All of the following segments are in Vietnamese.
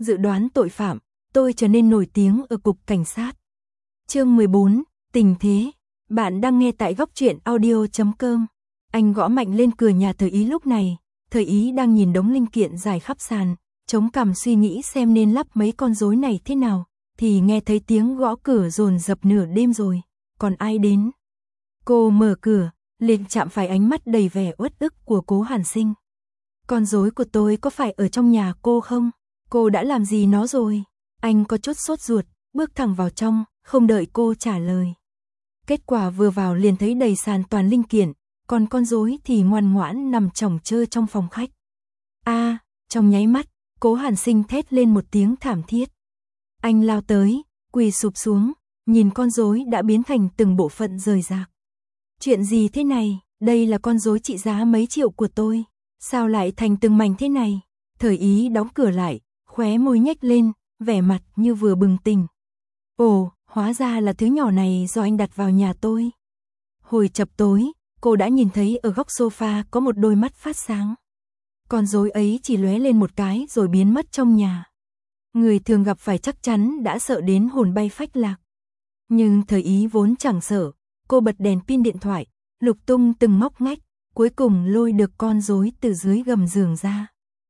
dự đoán tội phạm, tôi trở nên nổi tiếng ở cục cảnh sát. Chương 14, tình thế. Bạn đang nghe tại góc truyện audio.com. Anh gõ mạnh lên cửa nhà Thời Ý lúc này. Thời Ý đang nhìn đống linh kiện rải khắp sàn, chống cằm suy nghĩ xem nên lắp mấy con rối này thế nào, thì nghe thấy tiếng gõ cửa dồn dập nửa đêm rồi, còn ai đến? Cô mở cửa, liền chạm phải ánh mắt đầy vẻ uất ức của Cố Hàn Sinh. Con rối của tôi có phải ở trong nhà cô không? Cô đã làm gì nó rồi? Anh có chút sốt ruột, bước thẳng vào trong, không đợi cô trả lời. Kết quả vừa vào liền thấy đầy sàn toàn linh kiện, còn con rối thì ngoan ngoãn nằm chồng chơ trong phòng khách. Trong nháy mắt, Cố Hàn Sinh thét lên một tiếng thảm thiết. Anh lao tới, quỳ sụp xuống, nhìn con rối đã biến thành từng bộ phận rời rạc. Chuyện gì thế này? Đây là con rối trị giá mấy triệu của tôi, sao lại thành từng mảnh thế này? Thời Ý đóng cửa lại, khóe môi nhếch lên, vẻ mặt như vừa bừng tỉnh. Ồ, hóa ra là thứ nhỏ này do anh đặt vào nhà tôi. Hồi chập tối, cô đã nhìn thấy ở góc sofa có một đôi mắt phát sáng. Con rối ấy chỉ lóe lên một cái rồi biến mất trong nhà. Người thường gặp phải chắc chắn đã sợ đến hồn bay phách lạc. Nhưng Thời Ý vốn chẳng sợ, cô bật đèn pin điện thoại, lục tung từng ngóc ngách, cuối cùng lôi được con rối từ dưới gầm giường ra.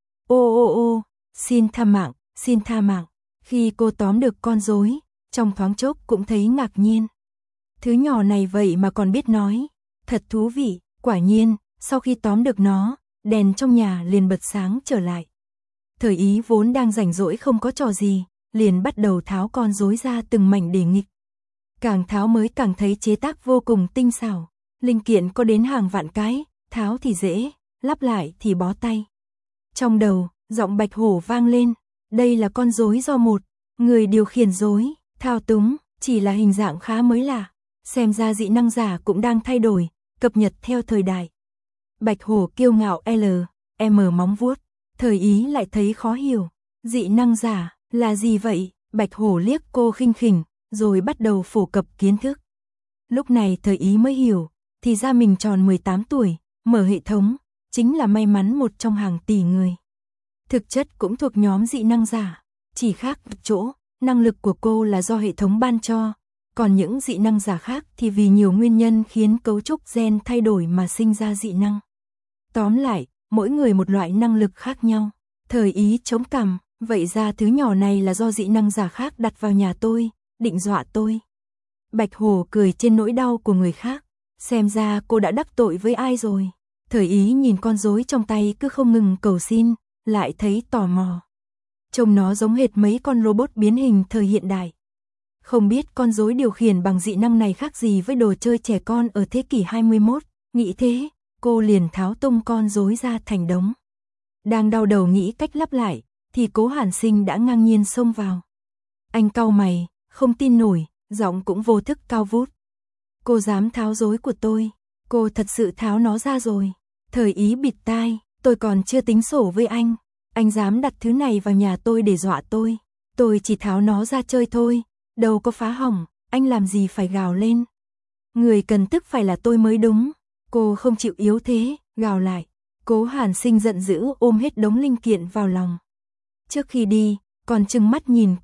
Ô, xin tha mạng. Khi cô tóm được con rối, trong thoáng chốc cũng thấy ngạc nhiên. Thứ nhỏ này vậy mà còn biết nói, thật thú vị. Quả nhiên, sau khi tóm được nó, đèn trong nhà liền bật sáng trở lại. Thời Ý vốn đang rảnh rỗi không có trò gì, liền bắt đầu tháo con rối ra từng mảnh để nghịch. Càng tháo mới càng thấy chế tác vô cùng tinh xảo, linh kiện có đến hàng vạn cái, tháo thì dễ, lắp lại thì bó tay. Trong đầu, giọng Bạch Hổ vang lên, đây là con rối do một người điều khiển rối, thao túng, chỉ là hình dạng khá mới lạ, xem ra dị năng giả cũng đang thay đổi, cập nhật theo thời đại. Bạch Hổ kiêu ngạo móng vuốt, Thời Ý lại thấy khó hiểu, dị năng giả là gì vậy? Bạch Hổ liếc cô khinh khỉnh, rồi bắt đầu phổ cập kiến thức. Lúc này Thời Ý mới hiểu, thì ra mình tròn 18 tuổi, mở hệ thống, chính là may mắn một trong hàng tỷ người. Thực chất cũng thuộc nhóm dị năng giả, chỉ khác chỗ, năng lực của cô là do hệ thống ban cho, còn những dị năng giả khác thì vì nhiều nguyên nhân khiến cấu trúc gen thay đổi mà sinh ra dị năng. Tóm lại, mỗi người một loại năng lực khác nhau. Thời Ý chống cằm, vậy ra thứ nhỏ này là do dị năng giả khác đặt vào nhà tôi, định dọa tôi. Bạch Hổ cười trên nỗi đau của người khác, xem ra cô đã đắc tội với ai rồi. Thời Ý nhìn con rối trong tay cứ không ngừng cầu xin, lại thấy tò mò. Trông nó giống hệt mấy con robot biến hình thời hiện đại. Không biết con rối điều khiển bằng dị năng này khác gì với đồ chơi trẻ con ở thế kỷ 21, nghĩ thế, cô liền tháo tung con rối ra thành đống. Đang đau đầu nghĩ cách lắp lại, thì Cố Hàn Sinh đã ngang nhiên xông vào. Anh cau mày, không tin nổi, giọng cũng vô thức cao vút. Cô dám tháo rối của tôi, cô thật sự tháo nó ra rồi. Thời Ý bịt tai, tôi còn chưa tính sổ với anh dám đặt thứ này vào nhà tôi để dọa tôi chỉ tháo nó ra chơi thôi, đâu có phá hỏng, anh làm gì phải gào lên. Người cần tức phải là tôi mới đúng. Cô không chịu yếu thế, gào lại. Cố Hàn Sinh giận dữ ôm hết đống linh kiện vào lòng. Trước khi đi, còn trừng mắt nhìn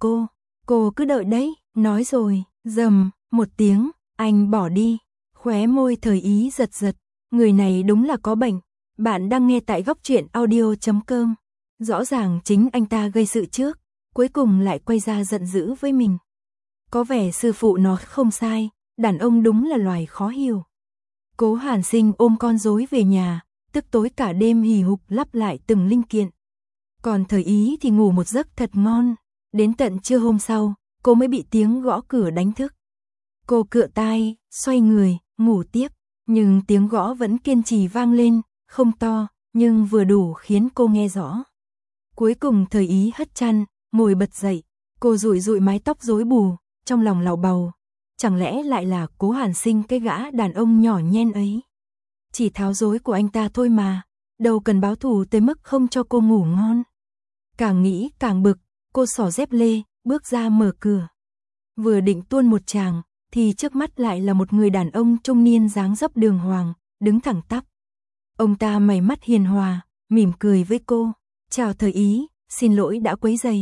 cô cứ đợi đấy, nói rồi, rầm, một tiếng, anh bỏ đi. Khóe môi Thời Ý giật giật, người này đúng là có bệnh. Bạn đang nghe tại góc truyện audio.com. Rõ ràng chính anh ta gây sự trước, cuối cùng lại quay ra giận dữ với mình. Có vẻ sư phụ nó không sai, đàn ông đúng là loài khó hiểu. Cố Hàn Sinh ôm con rối về nhà, tức tối cả đêm hì hục lắp lại từng linh kiện. Còn Thời Ý thì ngủ một giấc thật ngon, đến tận trưa hôm sau, cô mới bị tiếng gõ cửa đánh thức. Cô cựa tai, xoay người, ngủ tiếp, nhưng tiếng gõ vẫn kiên trì vang lên, không to, nhưng vừa đủ khiến cô nghe rõ. Cuối cùng Thời Ý hất chăn, ngồi bật dậy, cô dụi dụi mái tóc rối bù, trong lòng lầu bầu, chẳng lẽ lại là Cố Hàn Sinh cái gã đàn ông nhỏ nhen ấy. Chỉ tháo rối của anh ta thôi mà, đâu cần báo thù tới mức không cho cô ngủ ngon. Càng nghĩ càng bực, cô xỏ dép lê, bước ra mở cửa. Vừa định tuôn một tràng, thì trước mắt lại là một người đàn ông trung niên dáng dấp đường hoàng, đứng thẳng tắp. Ông ta mày mắt hiền hòa, mỉm cười với cô. Chào Thời Ý, xin lỗi đã quấy rầy.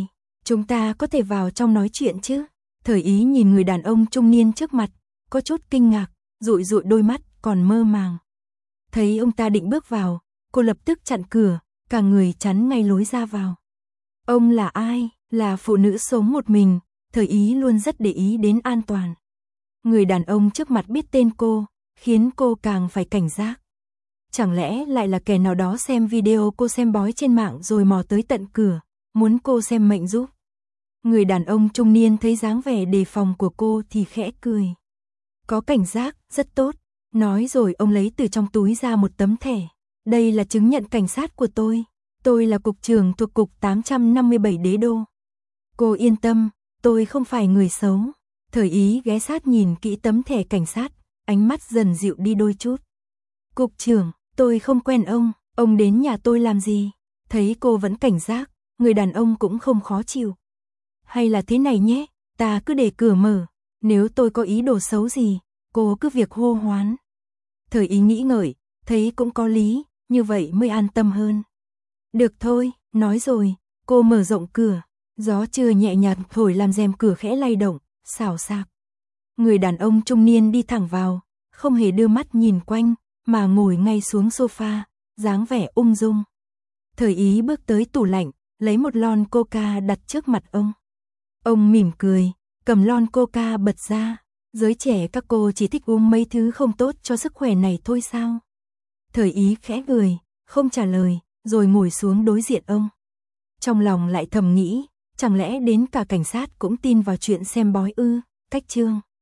Chúng ta có thể vào trong nói chuyện chứ? Thời Ý nhìn người đàn ông trung niên trước mặt, có chút kinh ngạc, dụi dụi đôi mắt, còn mơ màng. Thấy ông ta định bước vào, cô lập tức chặn cửa, cả người chắn ngay lối ra vào. Ông là ai? Là phụ nữ sống một mình, Thời Ý luôn rất để ý đến an toàn. Người đàn ông trước mặt biết tên cô, khiến cô càng phải cảnh giác. Chẳng lẽ lại là kẻ nào đó xem video cô xem bói trên mạng rồi mò tới tận cửa, muốn cô xem mệnh giúp. Người đàn ông trung niên thấy dáng vẻ đề phòng của cô thì khẽ cười. Có cảnh giác, rất tốt. Nói rồi ông lấy từ trong túi ra một tấm thẻ. Đây là chứng nhận cảnh sát của tôi. Tôi là cục trưởng thuộc cục 857 Đế Đô. Cô yên tâm, tôi không phải người xấu. Thời Ý ghé sát nhìn kỹ tấm thẻ cảnh sát, ánh mắt dần dịu đi đôi chút. Cục trưởng, tôi không quen ông đến nhà tôi làm gì? Thấy cô vẫn cảnh giác, người đàn ông cũng không khó chịu. Hay là thế này nhé, ta cứ để cửa mở, nếu tôi có ý đồ xấu gì, cô cứ việc hô hoán. Thời Ý nghĩ ngợi, thấy cũng có lý, như vậy mới an tâm hơn. Được thôi, nói rồi, cô mở rộng cửa, gió trưa nhẹ nhàng thổi làm rèm cửa khẽ lay động, xào xạc. Người đàn ông trung niên đi thẳng vào, không hề đưa mắt nhìn quanh, mà ngồi ngay xuống sofa, dáng vẻ ung dung. Thời Ý bước tới tủ lạnh, lấy một lon coca đặt trước mặt ông. Ông mỉm cười, cầm lon coca bật ra. Giới trẻ các cô chỉ thích uống mấy thứ không tốt cho sức khỏe này thôi sao? Thời Ý khẽ cười, không trả lời, rồi ngồi xuống đối diện ông. Trong lòng lại thầm nghĩ, chẳng lẽ đến cả cảnh sát cũng tin vào chuyện xem bói ư? Cách chương